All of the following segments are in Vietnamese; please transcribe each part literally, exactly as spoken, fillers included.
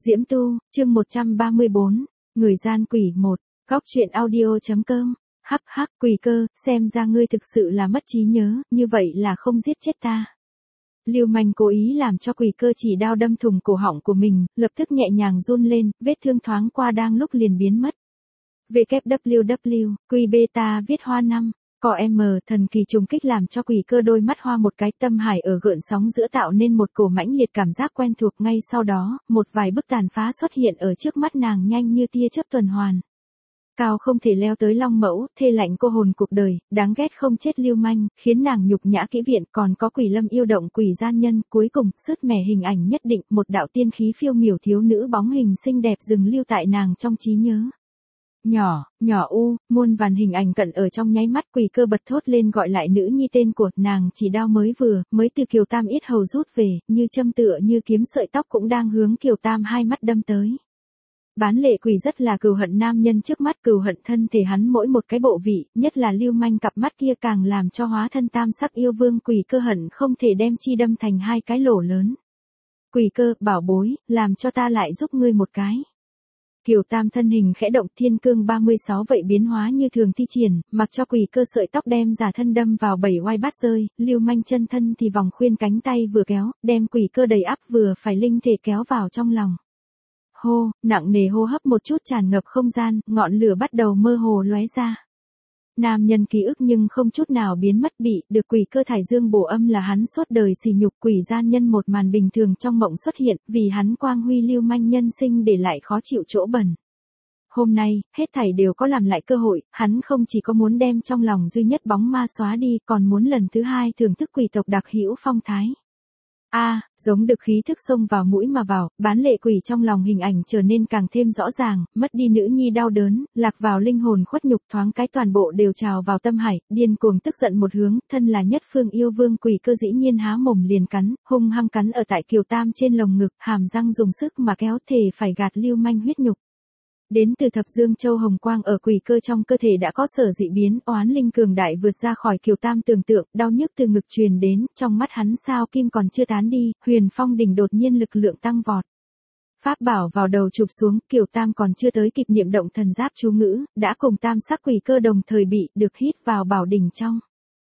Diễm Tu, chương một trăm ba mươi bốn, Người gian quỷ một, góc truyện audio.com, hắc hắc quỷ cơ, xem ra ngươi thực sự là mất trí nhớ, như vậy là không giết chết ta. Lưu manh cố ý làm cho quỷ cơ chỉ đao đâm thủng cổ họng của mình, lập tức nhẹ nhàng run lên, vết thương thoáng qua đang lúc liền biến mất. vê kép vê kép vê, Q beta viết hoa năm. Có M thần kỳ trùng kích làm cho quỷ cơ đôi mắt hoa một cái, tâm hải ở gợn sóng giữa tạo nên một cổ mãnh liệt cảm giác quen thuộc. Ngay sau đó, một vài bức tàn phá xuất hiện ở trước mắt nàng nhanh như tia chớp tuần hoàn. Cao không thể leo tới long mẫu, thê lạnh cô hồn cuộc đời, đáng ghét không chết lưu manh, khiến nàng nhục nhã kỹ viện. Còn có quỷ lâm yêu động quỷ gian nhân, cuối cùng, sứt mẻ hình ảnh nhất định, một đạo tiên khí phiêu miểu thiếu nữ bóng hình xinh đẹp dừng lưu tại nàng trong trí nhớ. Nhỏ, nhỏ u, muôn vàn hình ảnh cận ở trong nháy mắt, quỷ cơ bật thốt lên gọi lại nữ nhi tên của nàng. Chỉ đao mới vừa, mới từ Kiều Tam ít hầu rút về, như châm tựa như kiếm, sợi tóc cũng đang hướng Kiều Tam hai mắt đâm tới. Bán lệ quỷ rất là cừu hận nam nhân trước mắt, cừu hận thân thể hắn mỗi một cái bộ vị, nhất là lưu manh cặp mắt kia càng làm cho hóa thân tam sắc yêu vương quỷ cơ hận không thể đem chi đâm thành hai cái lỗ lớn. Quỷ cơ, bảo bối, làm cho ta lại giúp ngươi một cái. Kiều Tam thân hình khẽ động, thiên cương ba mươi sáu vậy biến hóa như thường thi triển, mặc cho quỷ cơ sợi tóc đem giả thân đâm vào bảy oai bát rơi, lưu manh chân thân thì vòng khuyên cánh tay vừa kéo, đem quỷ cơ đầy ắp vừa phải linh thể kéo vào trong lòng. Hô, nặng nề hô hấp một chút tràn ngập không gian, ngọn lửa bắt đầu mơ hồ lóe ra. Nam nhân ký ức nhưng không chút nào biến mất, bị được quỷ cơ thải dương bổ âm là hắn suốt đời sỉ nhục. Quỷ gian nhân một màn bình thường trong mộng xuất hiện, vì hắn quang huy lưu manh nhân sinh để lại khó chịu chỗ bẩn. Hôm nay, hết thảy đều có làm lại cơ hội, hắn không chỉ có muốn đem trong lòng duy nhất bóng ma xóa đi, còn muốn lần thứ hai thưởng thức quỷ tộc đặc hữu phong thái. A, à, giống được khí thức xông vào mũi mà vào, bán lệ quỷ trong lòng hình ảnh trở nên càng thêm rõ ràng, mất đi nữ nhi đau đớn, lạc vào linh hồn khuất nhục, thoáng cái toàn bộ đều trào vào tâm hải, điên cuồng tức giận một hướng, thân là nhất phương yêu vương quỷ cơ dĩ nhiên há mồm liền cắn, hung hăng cắn ở tại Kiều Tam trên lồng ngực, hàm răng dùng sức mà kéo thề phải gạt lưu manh huyết nhục. Đến từ thập dương châu hồng quang ở quỷ cơ trong cơ thể đã có sở dị biến, oán linh cường đại vượt ra khỏi Kiều Tam tưởng tượng, đau nhức từ ngực truyền đến, trong mắt hắn sao kim còn chưa tán đi, Huyền Phong đỉnh đột nhiên lực lượng tăng vọt. Pháp bảo vào đầu chụp xuống, Kiều Tam còn chưa tới kịp niệm động thần giáp chú ngữ, đã cùng tam sắc quỷ cơ đồng thời bị được hít vào bảo đỉnh trong.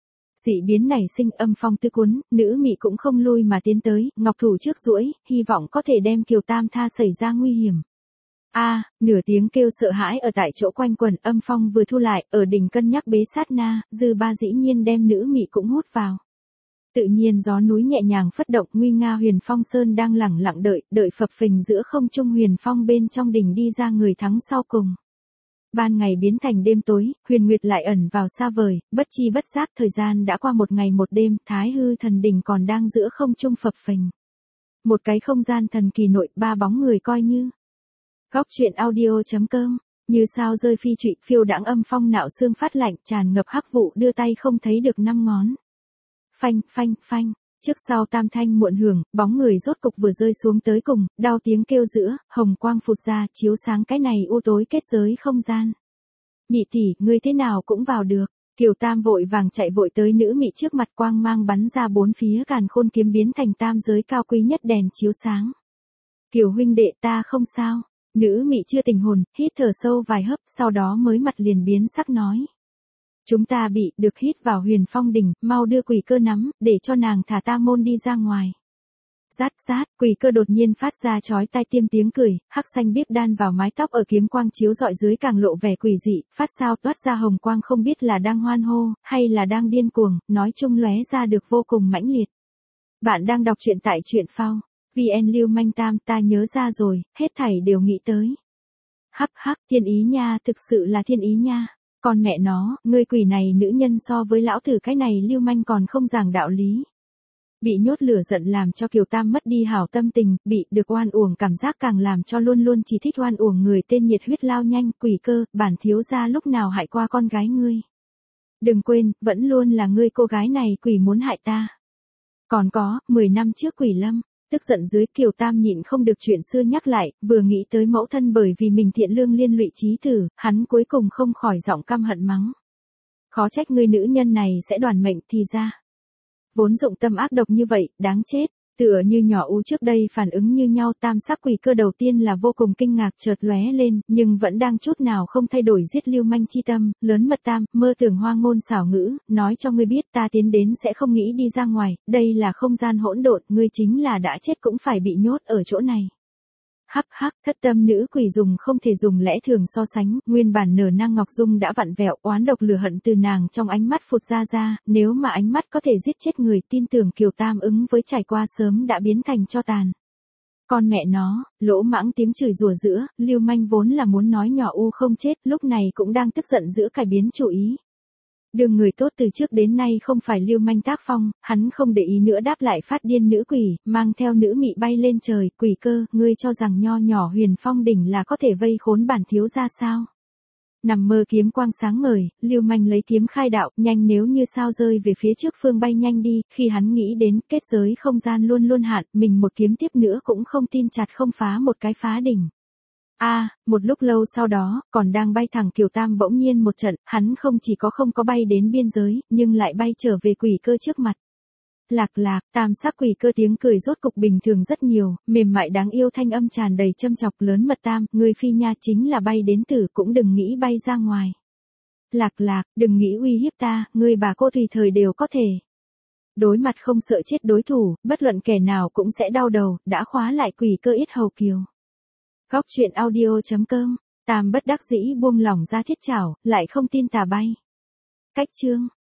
Dị biến nảy sinh, âm phong tứ cuốn, nữ mị cũng không lui mà tiến tới, ngọc thủ trước duỗi, hy vọng có thể đem Kiều Tam tha xảy ra nguy hiểm. A, à, nửa tiếng kêu sợ hãi ở tại chỗ quanh quẩn, âm phong vừa thu lại, ở đỉnh cân nhắc bế sát na, dư ba dĩ nhiên đem nữ mị cũng hút vào. Tự nhiên gió núi nhẹ nhàng phất động, nguy nga Huyền Phong Sơn đang lẳng lặng đợi, đợi phập phình giữa không trung Huyền Phong bên trong đỉnh đi ra người thắng sau cùng. Ban ngày biến thành đêm tối, huyền nguyệt lại ẩn vào xa vời, bất chi bất giác thời gian đã qua một ngày một đêm, Thái Hư thần đỉnh còn đang giữa không trung phập phình. Một cái không gian thần kỳ nội, ba bóng người coi như. Góc truyện audio.com, như sao rơi phi trụy, phiêu đãng âm phong nạo xương phát lạnh, tràn ngập hắc vụ, đưa tay không thấy được năm ngón. Phanh, phanh, phanh, trước sau tam thanh muộn hưởng, bóng người rốt cục vừa rơi xuống tới cùng, đau tiếng kêu giữa, hồng quang phụt ra, chiếu sáng cái này u tối kết giới không gian. Mị tỷ, ngươi thế nào cũng vào được. Kiều Tam vội vàng chạy vội tới nữ mị trước mặt, quang mang bắn ra bốn phía, càn khôn kiếm biến thành tam giới cao quý nhất đèn chiếu sáng. Kiều huynh đệ, ta không sao. Nữ mị chưa tình hồn, hít thở sâu vài hấp, sau đó mới mặt liền biến sắc nói. Chúng ta bị, được hít vào Huyền Phong đỉnh, mau đưa quỷ cơ nắm, để cho nàng thả ta môn đi ra ngoài. Rát rát, quỷ cơ đột nhiên phát ra chói tai tiêm tiếng cười, hắc xanh biếc đan vào mái tóc ở kiếm quang chiếu rọi dưới càng lộ vẻ quỷ dị, phát sao toát ra hồng quang không biết là đang hoan hô, hay là đang điên cuồng, nói chung lóe ra được vô cùng mãnh liệt. Bạn đang đọc truyện tại truyện phao. vê en Lưu manh tam, ta nhớ ra rồi, hết thảy đều nghĩ tới. Hắc hắc, thiên ý nha, thực sự là thiên ý nha. Con mẹ nó, ngươi quỷ này nữ nhân so với lão tử cái này lưu manh còn không giảng đạo lý. Bị nhốt lửa giận làm cho Kiều Tam mất đi hảo tâm tình, bị được oan uổng cảm giác càng làm cho luôn luôn chỉ thích oan uổng người tên nhiệt huyết lao nhanh. Quỷ cơ, bản thiếu gia lúc nào hại qua con gái ngươi. Đừng quên, vẫn luôn là ngươi cô gái này quỷ muốn hại ta. Còn có, mười năm trước quỷ lâm. Tức giận dưới, Kiều Tam nhịn không được chuyện xưa nhắc lại, vừa nghĩ tới mẫu thân bởi vì mình thiện lương liên lụy chí tử, hắn cuối cùng không khỏi giọng căm hận mắng. Khó trách ngươi nữ nhân này sẽ đoàn mệnh thì ra. Vốn dụng tâm ác độc như vậy, đáng chết. Tựa như nhỏ U trước đây phản ứng như nhau, tam sắc quỷ cơ đầu tiên là vô cùng kinh ngạc chợt lóe lên, nhưng vẫn đang chút nào không thay đổi giết lưu manh chi tâm, lớn mật tam, mơ tưởng hoa ngôn xảo ngữ, nói cho ngươi biết ta tiến đến sẽ không nghĩ đi ra ngoài, đây là không gian hỗn độn, ngươi chính là đã chết cũng phải bị nhốt ở chỗ này. Hắc hắc, thất tâm nữ quỷ dùng không thể dùng lẽ thường so sánh, nguyên bản nở nang ngọc dung đã vặn vẹo, oán độc lửa hận từ nàng trong ánh mắt phụt ra ra, nếu mà ánh mắt có thể giết chết người, tin tưởng Kiều Tam ứng với trải qua sớm đã biến thành tro tàn. Con mẹ nó, lỗ mãng tiếng chửi rủa giữa, lưu manh vốn là muốn nói nhỏ U không chết, lúc này cũng đang tức giận giữa cải biến chủ ý. Đường người tốt từ trước đến nay không phải lưu manh tác phong, hắn không để ý nữa đáp lại phát điên nữ quỷ, mang theo nữ mị bay lên trời, quỷ cơ, ngươi cho rằng nho nhỏ Huyền Phong đỉnh là có thể vây khốn bản thiếu gia sao? Nằm mơ kiếm quang sáng ngời, lưu manh lấy kiếm khai đạo, nhanh nếu như sao rơi về phía trước phương bay nhanh đi, khi hắn nghĩ đến kết giới không gian luôn luôn hạn, mình một kiếm tiếp nữa cũng không tin chặt không phá một cái phá đỉnh. A, à, một lúc lâu sau đó, còn đang bay thẳng Kiều Tam bỗng nhiên một trận, hắn không chỉ có không có bay đến biên giới, nhưng lại bay trở về quỷ cơ trước mặt. Lạc lạc, tam sắc quỷ cơ tiếng cười rốt cục bình thường rất nhiều, mềm mại đáng yêu thanh âm tràn đầy châm chọc lớn mật tam, người phi nha chính là bay đến tử cũng đừng nghĩ bay ra ngoài. Lạc lạc, đừng nghĩ uy hiếp ta, người bà cô tùy thời đều có thể. Đối mặt không sợ chết đối thủ, bất luận kẻ nào cũng sẽ đau đầu, đã khóa lại quỷ cơ ít hầu kiều. Góc truyện audio chấm com, Tam bất đắc dĩ buông lỏng ra thiết chảo, lại không tin tà bay. Cách chương